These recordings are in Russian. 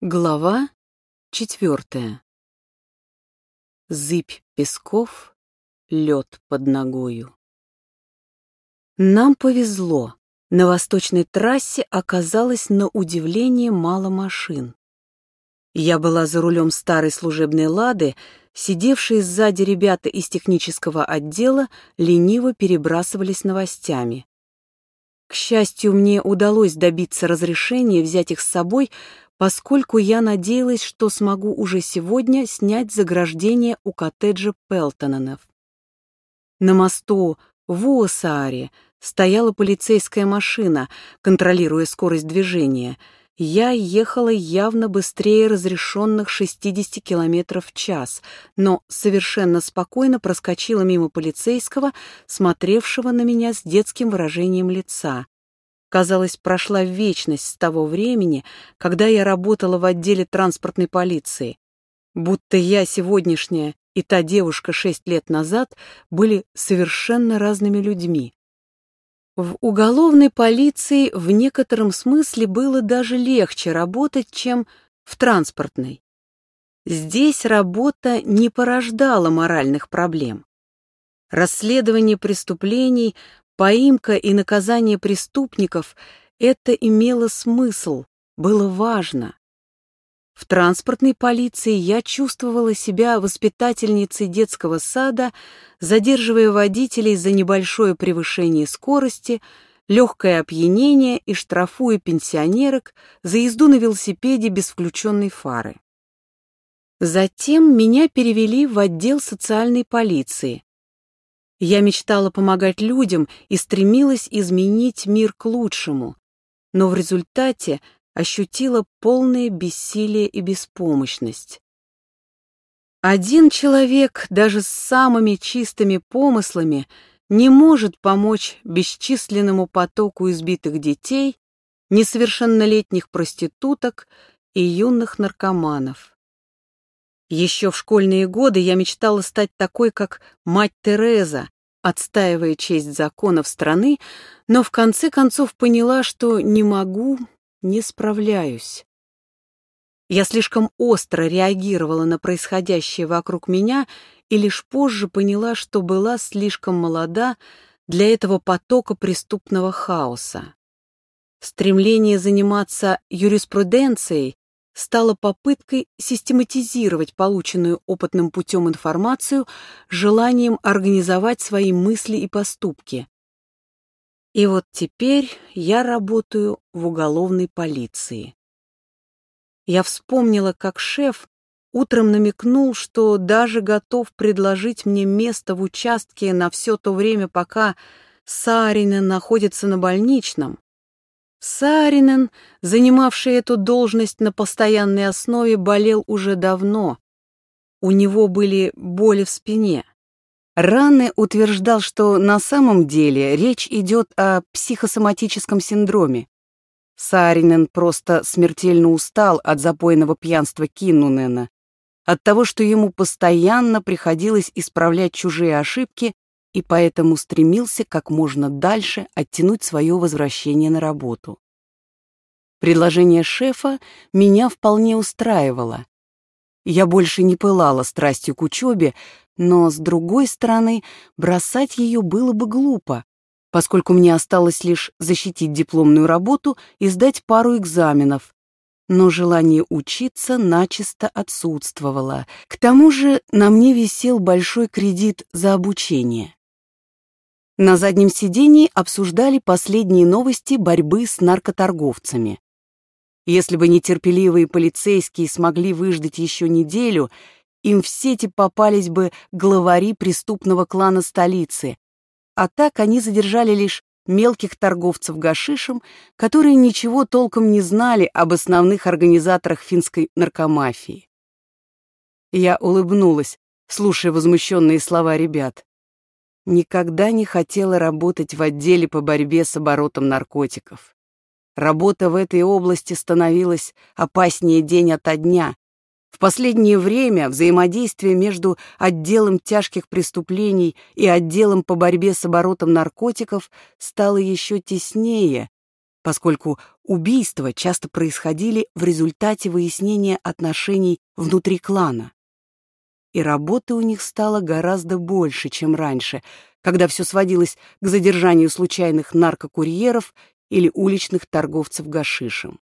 Глава 4. Зыбь песков, лед под ногою. Нам повезло. На восточной трассе оказалось на удивление мало машин. Я была за рулем старой служебной «Лады», сидевшие сзади ребята из технического отдела лениво перебрасывались новостями. К счастью, мне удалось добиться разрешения взять их с собой, поскольку я надеялась, что смогу уже сегодня снять заграждение у коттеджа Пелтоненов. На мосту в Уоссааре стояла полицейская машина, контролируя скорость движения. Я ехала явно быстрее разрешенных 60 км в час, но совершенно спокойно проскочила мимо полицейского, смотревшего на меня с детским выражением лица. Казалось, прошла вечность с того времени, когда я работала в отделе транспортной полиции. Будто я сегодняшняя и та девушка 6 лет назад были совершенно разными людьми. В уголовной полиции в некотором смысле было даже легче работать, чем в транспортной. Здесь работа не порождала моральных проблем. Расследование преступлений, поимка и наказание преступников — это имело смысл, было важно. В транспортной полиции я чувствовала себя воспитательницей детского сада, задерживая водителей за небольшое превышение скорости, легкое опьянение и штрафуя пенсионерок за езду на велосипеде без включенной фары. Затем меня перевели в отдел социальной полиции. Я мечтала помогать людям и стремилась изменить мир к лучшему, но в результате ощутила полное бессилие и беспомощность. Один человек, даже с самыми чистыми помыслами, не может помочь бесчисленному потоку избитых детей, несовершеннолетних проституток и юных наркоманов. Еще в школьные годы я мечтала стать такой, как мать Тереза, отстаивая честь законов страны, но в конце концов поняла, что не могу, не справляюсь. Я слишком остро реагировала на происходящее вокруг меня и лишь позже поняла, что была слишком молода для этого потока преступного хаоса. Стремление заниматься юриспруденцией стало попыткой систематизировать полученную опытным путем информацию, желанием организовать свои мысли и поступки. И вот теперь я работаю в уголовной полиции. Я вспомнила, как шеф утром намекнул, что даже готов предложить мне место в участке на все то время, пока Сааринен находится на больничном. Сааринен, занимавший эту должность на постоянной основе, болел уже давно. У него были боли в спине. Ранне утверждал, что на самом деле речь идет о психосоматическом синдроме. Сааринен просто смертельно устал от запойного пьянства Киннунена, от того, что ему постоянно приходилось исправлять чужие ошибки, и поэтому стремился как можно дальше оттянуть свое возвращение на работу. Предложение шефа меня вполне устраивало. Я больше не пылала страстью к учебе, но, с другой стороны, бросать ее было бы глупо, поскольку мне осталось лишь защитить дипломную работу и сдать пару экзаменов. Но желание учиться начисто отсутствовало. К тому же на мне висел большой кредит за обучение. На заднем сидении обсуждали последние новости борьбы с наркоторговцами. Если бы нетерпеливые полицейские смогли выждать еще неделю, им в сети попались бы главари преступного клана столицы, а так они задержали лишь мелких торговцев гашишем, которые ничего толком не знали об основных организаторах финской наркомафии. Я улыбнулась, слушая возмущенные слова ребят. Никогда не хотела работать в отделе по борьбе с оборотом наркотиков. Работа в этой области становилась опаснее день ото дня. В последнее время взаимодействие между отделом тяжких преступлений и отделом по борьбе с оборотом наркотиков стало еще теснее, поскольку убийства часто происходили в результате выяснения отношений внутри клана. И работы у них стало гораздо больше, чем раньше, когда все сводилось к задержанию случайных наркокурьеров или уличных торговцев гашишем.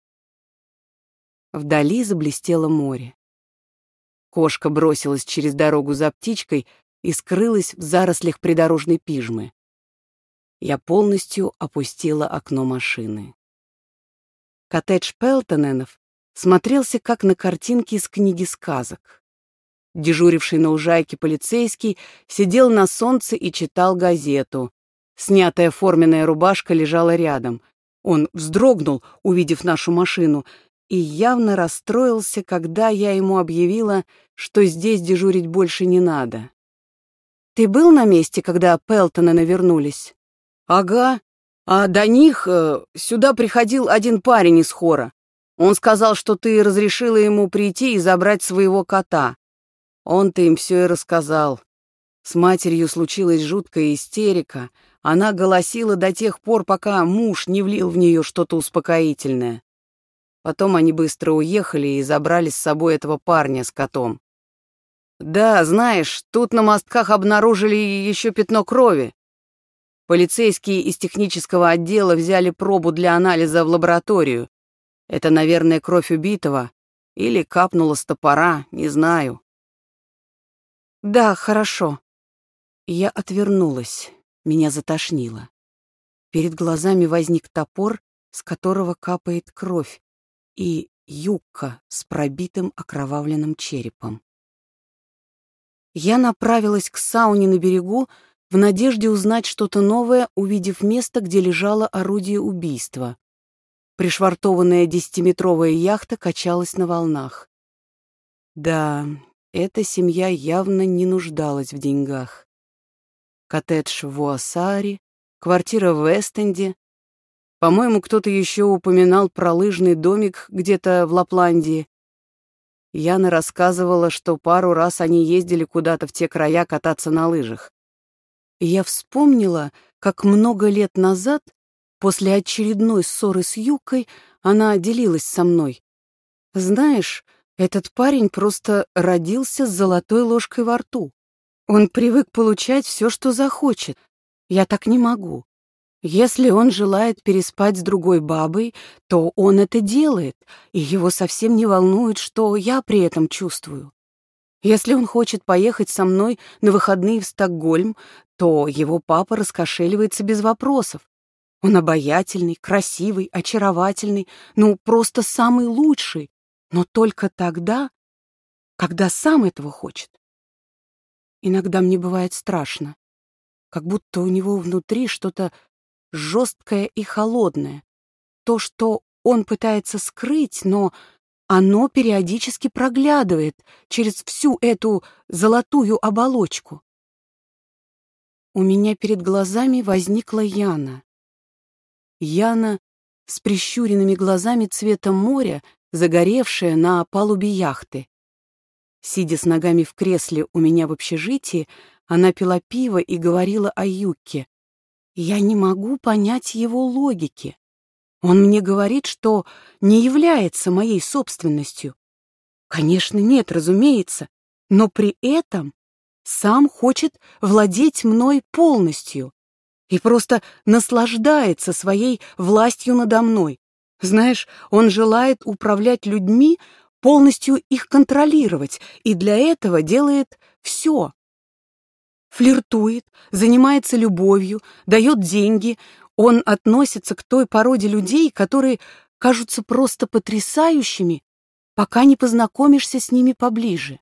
Вдали заблестело море. Кошка бросилась через дорогу за птичкой и скрылась в зарослях придорожной пижмы. Я полностью опустила окно машины. Коттедж Пелтоненов смотрелся как на картинке из книги сказок. Дежуривший на лужайке полицейский сидел на солнце и читал газету. Снятая форменная рубашка лежала рядом. Он вздрогнул, увидев нашу машину, и явно расстроился, когда я ему объявила, что здесь дежурить больше не надо. «Ты был на месте, когда Пелтоны вернулись?» «Ага. А до них сюда приходил один парень из хора. Он сказал, что ты разрешила ему прийти и забрать своего кота. Он-то им все и рассказал. С матерью случилась жуткая истерика. Она голосила до тех пор, пока муж не влил в нее что-то успокоительное. Потом они быстро уехали и забрали с собой этого парня с котом. Да, знаешь, тут на мостках обнаружили еще пятно крови. Полицейские из технического отдела взяли пробу для анализа в лабораторию. Это, наверное, кровь убитого. Или капнула с топора, не знаю. Да, хорошо. Я отвернулась. Меня затошнило. Перед глазами возник топор, с которого капает кровь, и юбка с пробитым окровавленным черепом. Я направилась к сауне на берегу в надежде узнать что-то новое, увидев место, где лежало орудие убийства. Пришвартованная 10-метровая яхта качалась на волнах. Да, эта семья явно не нуждалась в деньгах. Коттедж в Уассаре, квартира в Вест-Энде. По-моему, кто-то еще упоминал про лыжный домик где-то в Лапландии. Яна рассказывала, что пару раз они ездили куда-то в те края кататься на лыжах. И я вспомнила, как много лет назад, после очередной ссоры с Юкой, она делилась со мной. Знаешь, этот парень просто родился с золотой ложкой во рту. Он привык получать все, что захочет. Я так не могу. Если он желает переспать с другой бабой, то он это делает, и его совсем не волнует, что я при этом чувствую. Если он хочет поехать со мной на выходные в Стокгольм, то его папа раскошеливается без вопросов. Он обаятельный, красивый, очаровательный, ну, просто самый лучший, но только тогда, когда сам этого хочет. Иногда мне бывает страшно, как будто у него внутри что-то жесткое и холодное. То, что он пытается скрыть, но оно периодически проглядывает через всю эту золотую оболочку. У меня перед глазами возникла Яна. Яна с прищуренными глазами цвета моря, загоревшая на палубе яхты. Сидя с ногами в кресле у меня в общежитии, она пила пиво и говорила о Юкке. Я не могу понять его логики. Он мне говорит, что не является моей собственностью. Конечно, нет, разумеется, но при этом сам хочет владеть мной полностью и просто наслаждается своей властью надо мной. Знаешь, он желает управлять людьми, полностью их контролировать, и для этого делает все. Флиртует, занимается любовью, дает деньги. Он относится к той породе людей, которые кажутся просто потрясающими, пока не познакомишься с ними поближе.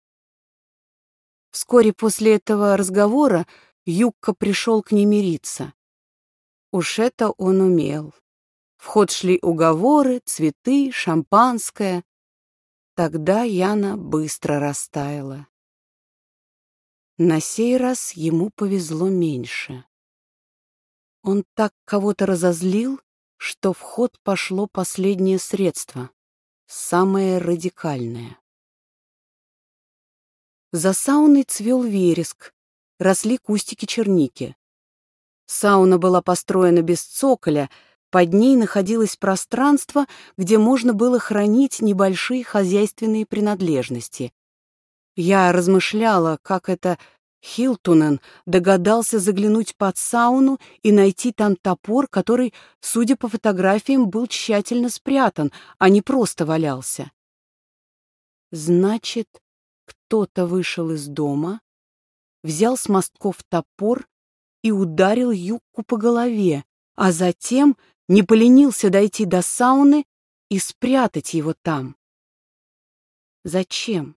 Вскоре после этого разговора Юкка пришел к ней мириться. Уж это он умел. В ход шли уговоры, цветы, шампанское. Тогда Яна быстро растаяла. На сей раз ему повезло меньше. Он так кого-то разозлил, что в ход пошло последнее средство, самое радикальное. За сауной цвел вереск, росли кустики черники. Сауна была построена без цоколя, Под ней находилось пространство, где можно было хранить небольшие хозяйственные принадлежности. Я размышляла, как это Хилтунен догадался заглянуть под сауну и найти там топор, который, судя по фотографиям, был тщательно спрятан, а не просто валялся. Значит, кто-то вышел из дома, взял с мостков топор и ударил Юкку по голове, а затем не поленился дойти до сауны и спрятать его там. Зачем?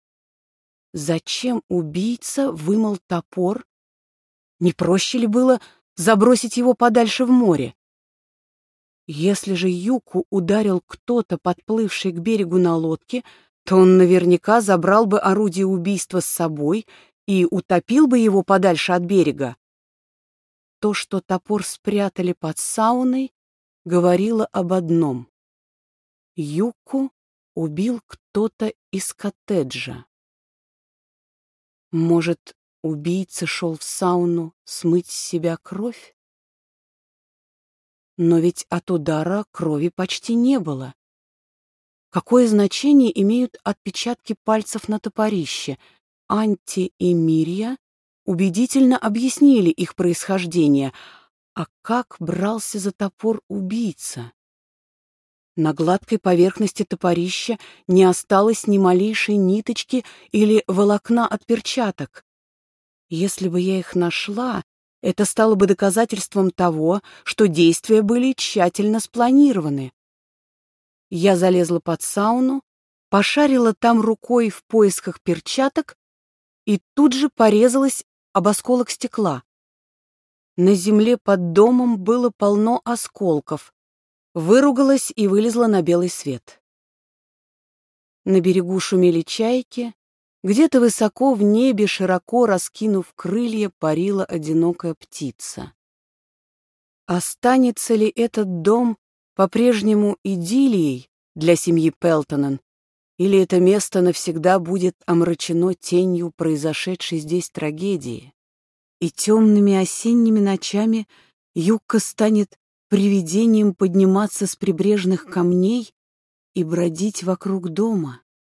Зачем убийца вымыл топор? Не проще ли было забросить его подальше в море? Если же Юку ударил кто-то, подплывший к берегу на лодке, то он наверняка забрал бы орудие убийства с собой и утопил бы его подальше от берега. То, что топор спрятали под сауной, говорило об одном. Юку убил кто-то из коттеджа. Может, убийца шел в сауну смыть с себя кровь? Но ведь от удара крови почти не было. Какое значение имеют отпечатки пальцев на топорище? Анти и Мирья убедительно объяснили их происхождение. А как брался за топор убийца? На гладкой поверхности топорища не осталось ни малейшей ниточки или волокна от перчаток. Если бы я их нашла, это стало бы доказательством того, что действия были тщательно спланированы. Я залезла под сауну, пошарила там рукой в поисках перчаток и тут же порезалась об осколок стекла. На земле под домом было полно осколков. Выругалась и вылезла на белый свет. На берегу шумели чайки, где-то высоко в небе, широко раскинув крылья, парила одинокая птица. Останется ли этот дом по-прежнему идиллией для семьи Пелтонен, или это место навсегда будет омрачено тенью произошедшей здесь трагедии, и темными осенними ночами Юкка станет привидением подниматься с прибрежных камней и бродить вокруг дома?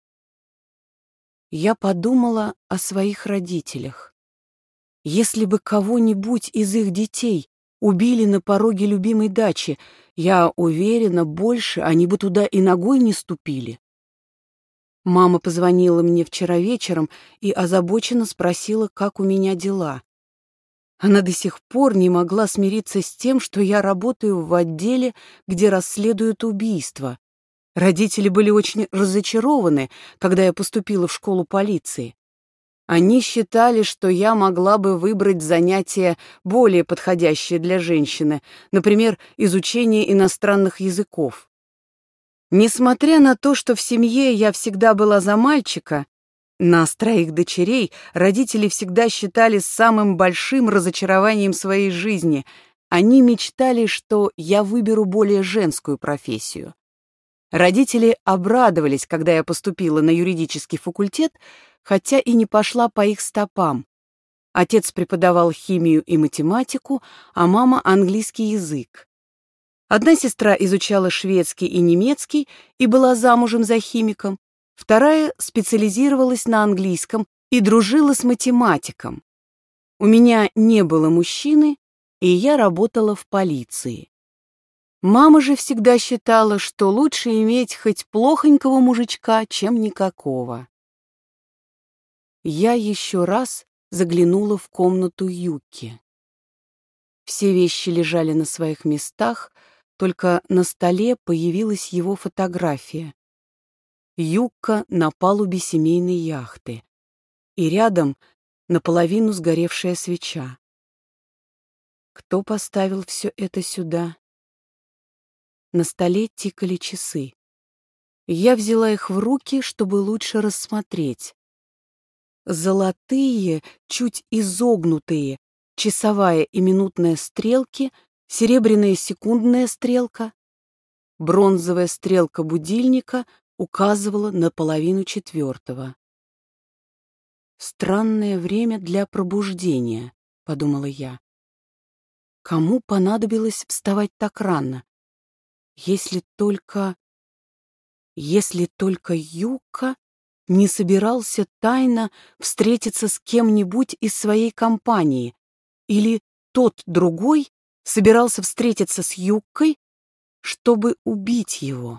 Я подумала о своих родителях. Если бы кого-нибудь из их детей убили на пороге любимой дачи, я уверена, больше они бы туда и ногой не ступили. Мама позвонила мне вчера вечером и озабоченно спросила, как у меня дела. Она до сих пор не могла смириться с тем, что я работаю в отделе, где расследуют убийства. Родители были очень разочарованы, когда я поступила в школу полиции. Они считали, что я могла бы выбрать занятие более подходящее для женщины, например, изучение иностранных языков. Несмотря на то, что в семье я всегда была за мальчика, нас троих дочерей родители всегда считали самым большим разочарованием своей жизни. Они мечтали, что я выберу более женскую профессию. Родители обрадовались, когда я поступила на юридический факультет, хотя и не пошла по их стопам. Отец преподавал химию и математику, а мама — английский язык. Одна сестра изучала шведский и немецкий и была замужем за химиком, вторая специализировалась на английском и дружила с математиком. У меня не было мужчины, и я работала в полиции. Мама же всегда считала, что лучше иметь хоть плохонького мужичка, чем никакого. Я еще раз заглянула в комнату Юки. Все вещи лежали на своих местах, только на столе появилась его фотография. Юкка на палубе семейной яхты, и рядом наполовину сгоревшая свеча. Кто поставил все это сюда? На столе тикали часы. Я взяла их в руки, чтобы лучше рассмотреть. Золотые, чуть изогнутые, часовая и минутная стрелки, серебряная секундная стрелка, бронзовая стрелка будильника указывала на 3:30. «Странное время для пробуждения», — подумала я. Кому понадобилось вставать так рано? Если только... Если только Юка не собирался тайно встретиться с кем-нибудь из своей компании, или тот другой собирался встретиться с Юккой, чтобы убить его.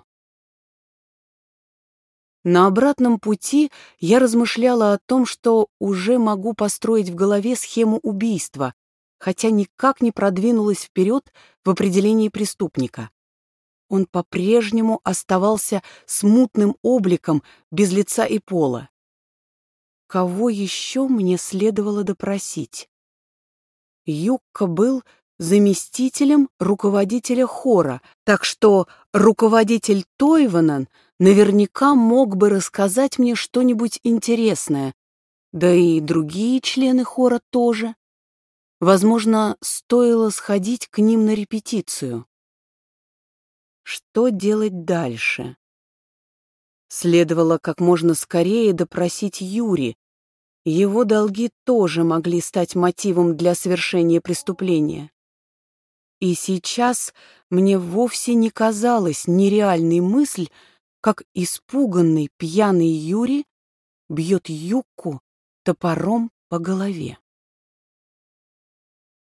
На обратном пути я размышляла о том, что уже могу построить в голове схему убийства, хотя никак не продвинулась вперед в определении преступника. Он по-прежнему оставался смутным обликом без лица и пола. Кого еще мне следовало допросить? Юкка был заместителем руководителя хора, так что руководитель Тойванен наверняка мог бы рассказать мне что-нибудь интересное, да и другие члены хора тоже. Возможно, стоило сходить к ним на репетицию. Что делать дальше? Следовало как можно скорее допросить Юри. Его долги тоже могли стать мотивом для совершения преступления. И сейчас мне вовсе не казалась нереальной мысль, как испуганный пьяный Юри бьет Юкку топором по голове.